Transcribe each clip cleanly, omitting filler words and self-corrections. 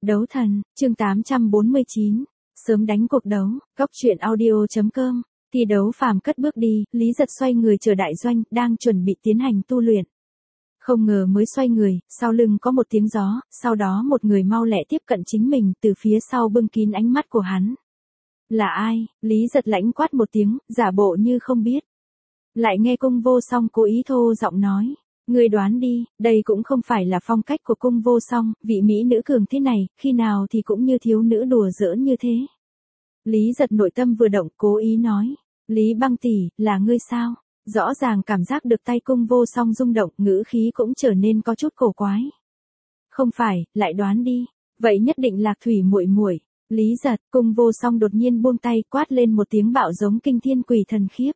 Đấu thần, chương 849. Sớm đánh cuộc đấu, góc truyện audio.com. Thi đấu phàm cất bước đi, Lý Giật xoay người chờ đại doanh, đang chuẩn bị tiến hành tu luyện. Không ngờ mới xoay người, sau lưng có một tiếng gió, sau đó một người mau lẹ tiếp cận chính mình, từ phía sau bưng kín ánh mắt của hắn. Là ai? Lý Giật lãnh quát một tiếng, giả bộ như không biết. Lại nghe Cung Vô Song cố ý thô giọng nói. Ngươi đoán đi, đây cũng không phải là phong cách của Cung Vô Song, vị mỹ nữ cường thế này, khi nào thì cũng như thiếu nữ đùa giỡn như thế. Lý Giật nội tâm vừa động, cố ý nói. Lý Băng tỷ, là ngươi sao? Rõ ràng cảm giác được tay Cung Vô Song rung động, ngữ khí cũng trở nên có chút cổ quái. Không phải, lại đoán đi. Vậy nhất định Lạc Thủy muội muội. Lý Giật, Cung Vô Song đột nhiên buông tay, quát lên một tiếng bạo giống kinh thiên quỷ thần khiếp.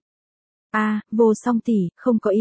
Vô Song tỷ, không có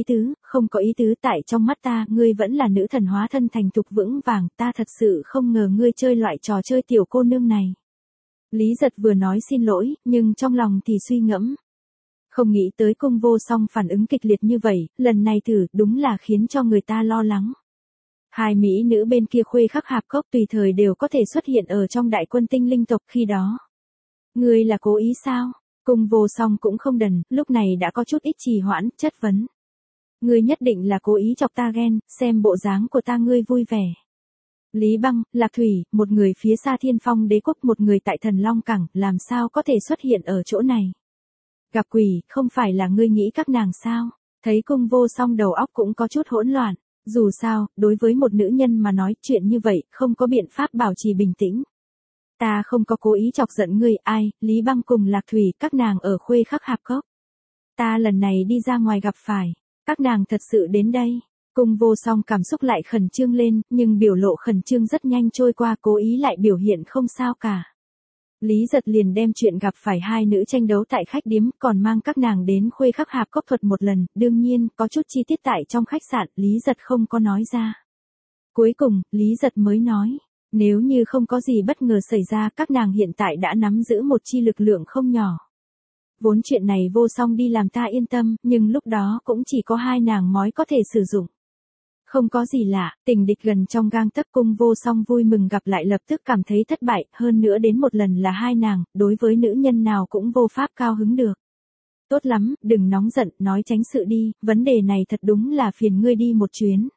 ý tứ, tại trong mắt ta, ngươi vẫn là nữ thần hóa thân thành thục vững vàng, ta thật sự không ngờ ngươi chơi loại trò chơi tiểu cô nương này. Lý Giật vừa nói xin lỗi, nhưng trong lòng thì suy ngẫm. Không nghĩ tới Cung Vô Song phản ứng kịch liệt như vậy, lần này thử, đúng là khiến cho người ta lo lắng. Hai mỹ nữ bên kia khuê khắc hạp cốc tùy thời đều có thể xuất hiện ở trong đại quân tinh linh tộc khi đó. Ngươi là cố ý sao? Cung Vô Song cũng không đần, lúc này đã có chút ít trì hoãn, chất vấn. Ngươi nhất định là cố ý chọc ta ghen, xem bộ dáng của ta ngươi vui vẻ. Lý Băng, Lạc Thủy, một người phía xa Thiên Phong Đế Quốc, một người tại Thần Long Cảng, làm sao có thể xuất hiện ở chỗ này? Gặp quỷ, không phải là ngươi nghĩ các nàng sao? Thấy Cung Vô Song đầu óc cũng có chút hỗn loạn. Dù sao, đối với một nữ nhân mà nói chuyện như vậy, không có biện pháp bảo trì bình tĩnh. Ta không có cố ý chọc giận ngươi, ai? Lý Băng cùng Lạc Thủy, các nàng ở khuê khắc hạp cốc. Ta lần này đi ra ngoài gặp phải, các nàng thật sự đến đây. Cung Vô Song cảm xúc lại khẩn trương lên, nhưng biểu lộ khẩn trương rất nhanh trôi qua, cố ý lại biểu hiện không sao cả. Lý Giật liền đem chuyện gặp phải hai nữ tranh đấu tại khách điếm, còn mang các nàng đến khuê khắc hạp cốc thuật một lần, đương nhiên, có chút chi tiết tại trong khách sạn, Lý Giật không có nói ra. Cuối cùng, Lý Giật mới nói, nếu như không có gì bất ngờ xảy ra, các nàng hiện tại đã nắm giữ một chi lực lượng không nhỏ. Vốn chuyện này Vô Song đi làm ta yên tâm, nhưng lúc đó cũng chỉ có hai nàng mói có thể sử dụng. Không có gì lạ, tình địch gần trong gang tấc. Cung Vô Song vui mừng gặp lại lập tức cảm thấy thất bại, hơn nữa đến một lần là hai nàng, đối với nữ nhân nào cũng vô pháp cao hứng được. Tốt lắm, đừng nóng giận, nói tránh sự đi, vấn đề này thật đúng là phiền ngươi đi một chuyến.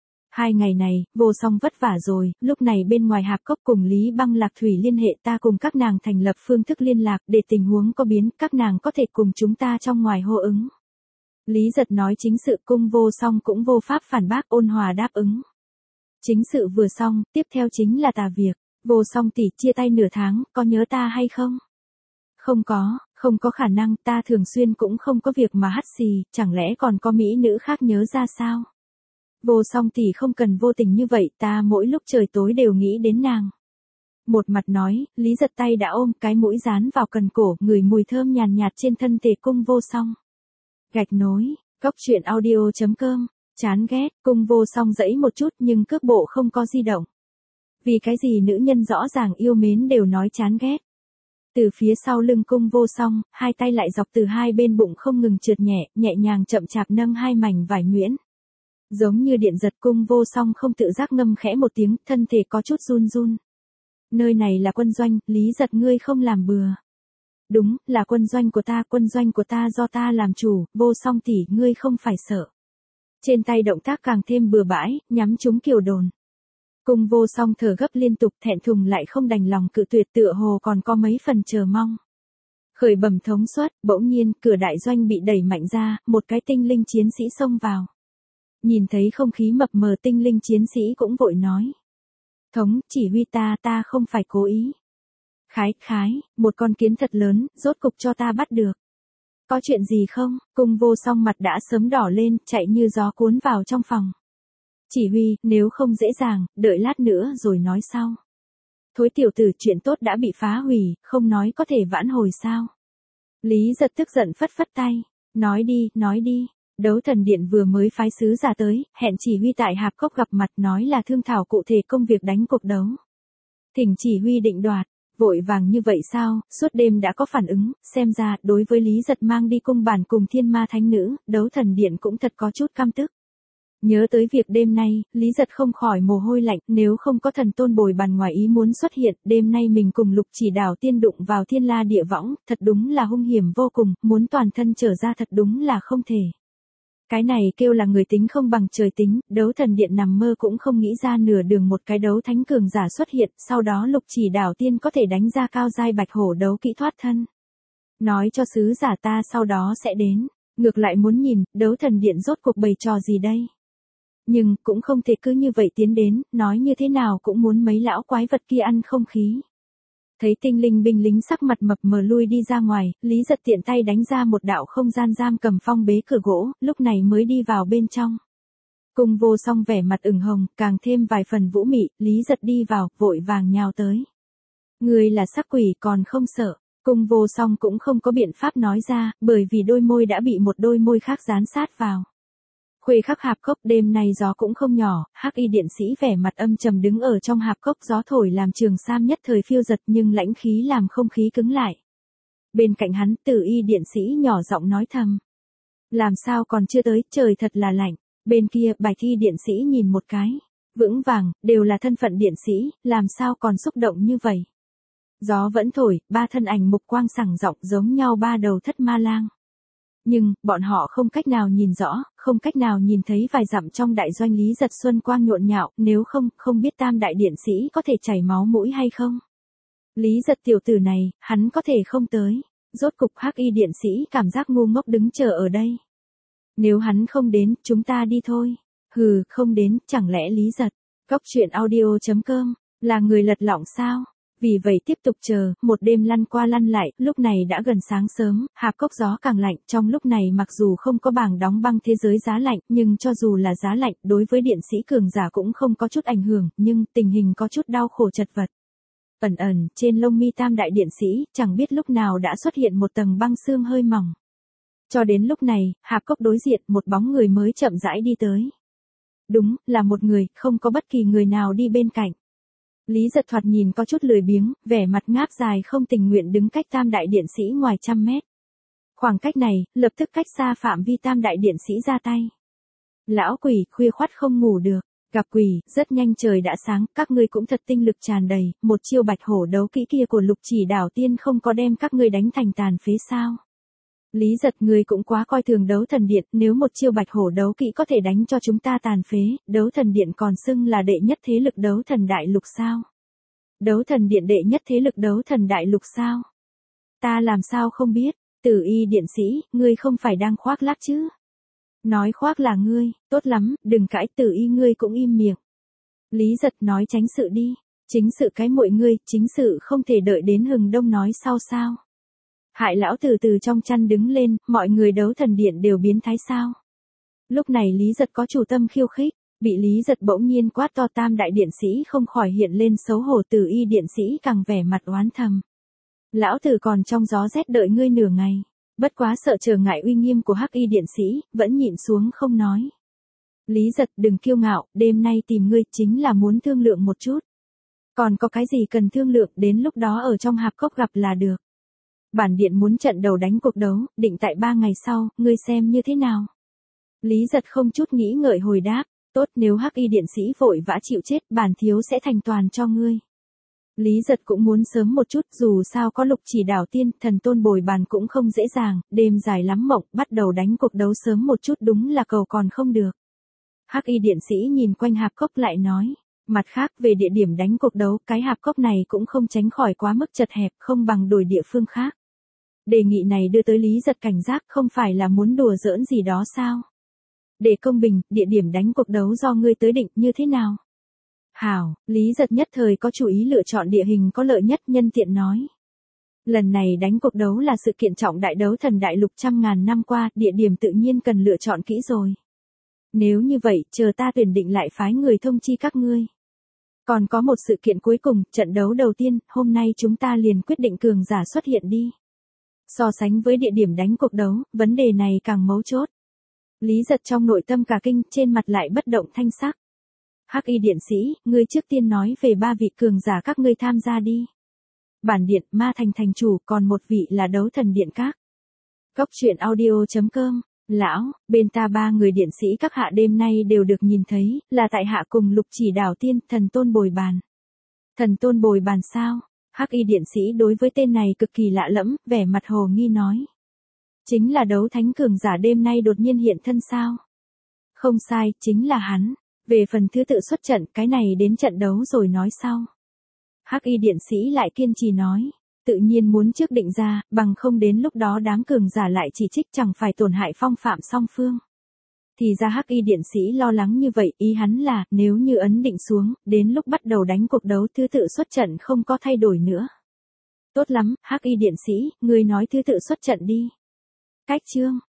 2 ngày này, Vô Song vất vả rồi, lúc này bên ngoài hạp cốc cùng Lý Băng Lạc Thủy liên hệ ta cùng các nàng thành lập phương thức liên lạc để tình huống có biến, các nàng có thể cùng chúng ta trong ngoài hô ứng. Lý Giật nói chính sự. Cung Vô Song cũng vô pháp phản bác, ôn hòa đáp ứng. Chính sự vừa xong, tiếp theo chính là tà việc. Vô Song tỷ, chia tay nửa tháng, có nhớ ta hay không? Không có khả năng, ta thường xuyên cũng không có việc mà hắt xì, chẳng lẽ còn có mỹ nữ khác nhớ ra sao? Vô Song tỷ không cần vô tình như vậy, ta mỗi lúc trời tối đều nghĩ đến nàng. Một mặt nói, Lý Giật tay đã ôm, cái mũi dán vào cần cổ, ngửi mùi thơm nhàn nhạt trên thân thể Cung Vô Song. Gạch nối, góc truyện audio.com, chán ghét. Cung Vô Song dẫy một chút nhưng cước bộ không có di động. Vì cái gì nữ nhân rõ ràng yêu mến đều nói chán ghét. Từ phía sau lưng Cung Vô Song, hai tay lại dọc từ hai bên bụng không ngừng trượt nhẹ, nhẹ nhàng chậm chạp nâng hai mảnh vải nhuyễn. Giống như điện giật. Cung Vô Song không tự giác ngâm khẽ một tiếng, thân thể có chút run run. Nơi này là quân doanh, Lý Giật ngươi không làm bừa. Đúng, là quân doanh của ta do ta làm chủ, Vô Song tỷ, ngươi không phải sợ. Trên tay động tác càng thêm bừa bãi, nhắm trúng kiều đồn. Cung Vô Song thở gấp liên tục, thẹn thùng lại không đành lòng cự tuyệt, tựa hồ còn có mấy phần chờ mong. Khởi bẩm thống suất, bỗng nhiên, cửa đại doanh bị đẩy mạnh ra, một cái tinh linh chiến sĩ xông vào. Nhìn thấy không khí mập mờ, tinh linh chiến sĩ cũng vội nói. Thống, chỉ huy ta không phải cố ý. Khái, một con kiến thật lớn, rốt cục cho ta bắt được. Có chuyện gì không? Cung Vô Song mặt đã sớm đỏ lên, chạy như gió cuốn vào trong phòng. Chỉ huy, nếu không dễ dàng, đợi lát nữa rồi nói sau. Thối tiểu tử, chuyện tốt đã bị phá hủy, không nói có thể vãn hồi sao? Lý Giật tức giận phất phất tay. Nói đi. Đấu thần điện vừa mới phái sứ giả tới, hẹn chỉ huy tại hạp cốc gặp mặt, nói là thương thảo cụ thể công việc đánh cuộc đấu. Thỉnh chỉ huy định đoạt. Vội vàng như vậy sao? Suốt đêm đã có phản ứng, xem ra, đối với Lý Giật mang đi cung bản cùng thiên ma thánh nữ, đấu thần điện cũng thật có chút căm tức. Nhớ tới việc đêm nay, Lý Giật không khỏi mồ hôi lạnh, nếu không có thần tôn bồi bàn ngoài ý muốn xuất hiện, đêm nay mình cùng Lục Chỉ Đảo Tiên đụng vào thiên la địa võng, thật đúng là hung hiểm vô cùng, muốn toàn thân trở ra thật đúng là không thể. Cái này kêu là người tính không bằng trời tính, đấu thần điện nằm mơ cũng không nghĩ ra nửa đường một cái đấu thánh cường giả xuất hiện, sau đó Lục Chỉ Đảo Tiên có thể đánh ra cao giai bạch hổ đấu kỹ thoát thân. Nói cho sứ giả ta sau đó sẽ đến, ngược lại muốn nhìn, đấu thần điện rốt cuộc bày trò gì đây. Nhưng, cũng không thể cứ như vậy tiến đến, nói như thế nào cũng muốn mấy lão quái vật kia ăn không khí. Thấy tinh linh binh lính sắc mặt mập mờ lui đi ra ngoài, Lý Giật tiện tay đánh ra một đạo không gian giam cầm phong bế cửa gỗ, lúc này mới đi vào bên trong. Cung Vô Song vẻ mặt ửng hồng, càng thêm vài phần vũ mị, Lý Giật đi vào, vội vàng nhào tới. Người là sắc quỷ còn không sợ. Cung Vô Song cũng không có biện pháp nói ra, bởi vì đôi môi đã bị một đôi môi khác dán sát vào. Khuê Khắc hạp cốc đêm nay gió cũng không nhỏ, Hắc Y điện sĩ vẻ mặt âm trầm đứng ở trong hạp cốc, gió thổi làm trường sam nhất thời phiêu giật nhưng lãnh khí làm không khí cứng lại. Bên cạnh hắn, Tử Y điện sĩ nhỏ giọng nói thầm. Làm sao còn chưa tới, trời thật là lạnh. Bên kia, Bạch Y điện sĩ nhìn một cái. Vững vàng, đều là thân phận điện sĩ, làm sao còn xúc động như vậy. Gió vẫn thổi, ba thân ảnh mục quang sẳng rộng giống nhau ba đầu thất ma lang. Nhưng, bọn họ không cách nào nhìn rõ, không cách nào nhìn thấy vài dặm trong đại doanh Lý Giật xuân quang nhộn nhạo, nếu không biết tam đại điện sĩ có thể chảy máu mũi hay không. Lý Giật tiểu tử này, hắn có thể không tới. Rốt cục Hắc Y điện sĩ cảm giác ngu ngốc đứng chờ ở đây. Nếu hắn không đến, chúng ta đi thôi. Hừ, không đến, chẳng lẽ Lý Giật. Cóc truyện audio.com, là người lật lọng sao? Vì vậy tiếp tục chờ, một đêm lăn qua lăn lại, lúc này đã gần sáng sớm, hạp cốc gió càng lạnh, trong lúc này mặc dù không có bảng đóng băng thế giới giá lạnh, nhưng cho dù là giá lạnh, đối với điện sĩ cường giả cũng không có chút ảnh hưởng, nhưng tình hình có chút đau khổ chật vật. Ẩn ẩn, trên lông mi tam đại điện sĩ, chẳng biết lúc nào đã xuất hiện một tầng băng xương hơi mỏng. Cho đến lúc này, hạp cốc đối diện, một bóng người mới chậm rãi đi tới. Đúng, là một người, không có bất kỳ người nào đi bên cạnh. Lý Giật thoạt nhìn có chút lười biếng, vẻ mặt ngáp dài không tình nguyện đứng cách tam đại điện sĩ ngoài 100 mét. Khoảng cách này, lập tức cách xa phạm vi tam đại điện sĩ ra tay. Lão quỷ, khuya khoắt không ngủ được. Gặp quỷ, rất nhanh trời đã sáng, các ngươi cũng thật tinh lực tràn đầy, một chiêu bạch hổ đấu kỹ kia của Lục Chỉ Đảo Tiên không có đem các ngươi đánh thành tàn phế sao. Lý Giật, ngươi cũng quá coi thường đấu thần điện, nếu một chiêu bạch hổ đấu kỹ có thể đánh cho chúng ta tàn phế, đấu thần điện còn xưng là đệ nhất thế lực đấu thần đại lục sao? Đấu thần điện đệ nhất thế lực đấu thần đại lục sao? Ta làm sao không biết, Tử Y điện sĩ, ngươi không phải đang khoác lác chứ? Nói khoác là ngươi, tốt lắm, đừng cãi, Tử Y ngươi cũng im miệng. Lý Giật nói tránh sự đi, chính sự cái muội ngươi, chính sự không thể đợi đến hừng đông nói sau sao? Hại lão từ từ trong chăn đứng lên, mọi người đấu thần điện đều biến thái sao. Lúc này Lý Giật có chủ tâm khiêu khích, bị Lý Giật bỗng nhiên quát to tam đại điện sĩ không khỏi hiện lên xấu hổ, Tử Y điện sĩ càng vẻ mặt oán thầm. Lão tử còn trong gió rét đợi ngươi nửa ngày, bất quá sợ trở ngại uy nghiêm của Hắc Y điện sĩ, vẫn nhịn xuống không nói. Lý Giật đừng kiêu ngạo, đêm nay tìm ngươi chính là muốn thương lượng một chút. Còn có cái gì cần thương lượng, đến lúc đó ở trong hạp cốc gặp là được. Bản điện muốn trận đầu đánh cuộc đấu, định tại 3 ngày sau, ngươi xem như thế nào? Lý Giật không chút nghĩ ngợi hồi đáp, tốt, nếu Hắc Y điện sĩ vội vã chịu chết, bản thiếu sẽ thành toàn cho ngươi. Lý Giật cũng muốn sớm một chút, dù sao có Lục Chỉ Đảo Tiên, thần tôn bồi bàn cũng không dễ dàng, đêm dài lắm mộng, bắt đầu đánh cuộc đấu sớm một chút đúng là cầu còn không được. Hắc Y điện sĩ nhìn quanh hạp cốc lại nói. Mặt khác, về địa điểm đánh cuộc đấu, cái hạp cốc này cũng không tránh khỏi quá mức chật hẹp, không bằng đổi địa phương khác. Đề nghị này đưa tới Lý Giật cảnh giác, không phải là muốn đùa giỡn gì đó sao? Để công bình, địa điểm đánh cuộc đấu do ngươi tới định, như thế nào? Hảo, Lý Giật nhất thời có chủ ý lựa chọn địa hình có lợi nhất, nhân tiện nói. Lần này đánh cuộc đấu là sự kiện trọng đại đấu thần đại lục 100.000 năm qua, địa điểm tự nhiên cần lựa chọn kỹ rồi. Nếu như vậy, chờ ta tuyển định lại phái người thông chi các ngươi. Còn có một sự kiện cuối cùng, trận đấu đầu tiên, hôm nay chúng ta liền quyết định cường giả xuất hiện đi. So sánh với địa điểm đánh cuộc đấu, vấn đề này càng mấu chốt. Lý Giật trong nội tâm cả kinh, trên mặt lại bất động thanh sắc. Hắc Y điện sĩ, ngươi trước tiên nói về 3 vị cường giả các ngươi tham gia đi. Bản điện, Ma Thành thành chủ, còn một vị là đấu thần điện các. Cóc truyện audio.com Lão, bên ta ba người điện sĩ các hạ đêm nay đều được nhìn thấy, là tại hạ cùng Lục Chỉ Đảo Tiên, thần tôn bồi bàn. Thần tôn bồi bàn sao? Hắc y điện sĩ đối với tên này cực kỳ lạ lẫm, vẻ mặt hồ nghi nói. Chính là đấu thánh cường giả đêm nay đột nhiên hiện thân sao? Không sai, chính là hắn. Về phần thứ tự xuất trận, cái này đến trận đấu rồi nói sau. Hắc y điện sĩ lại kiên trì nói. Tự nhiên muốn trước định ra, bằng không đến lúc đó đám cường giả lại chỉ trích chẳng phải tổn hại phong phạm song phương. Thì ra Hắc y điện sĩ lo lắng như vậy, ý hắn là, nếu như ấn định xuống, đến lúc bắt đầu đánh cuộc đấu thứ tự xuất trận không có thay đổi nữa. Tốt lắm, Hắc y điện sĩ, ngươi nói thứ tự xuất trận đi. Cách chương.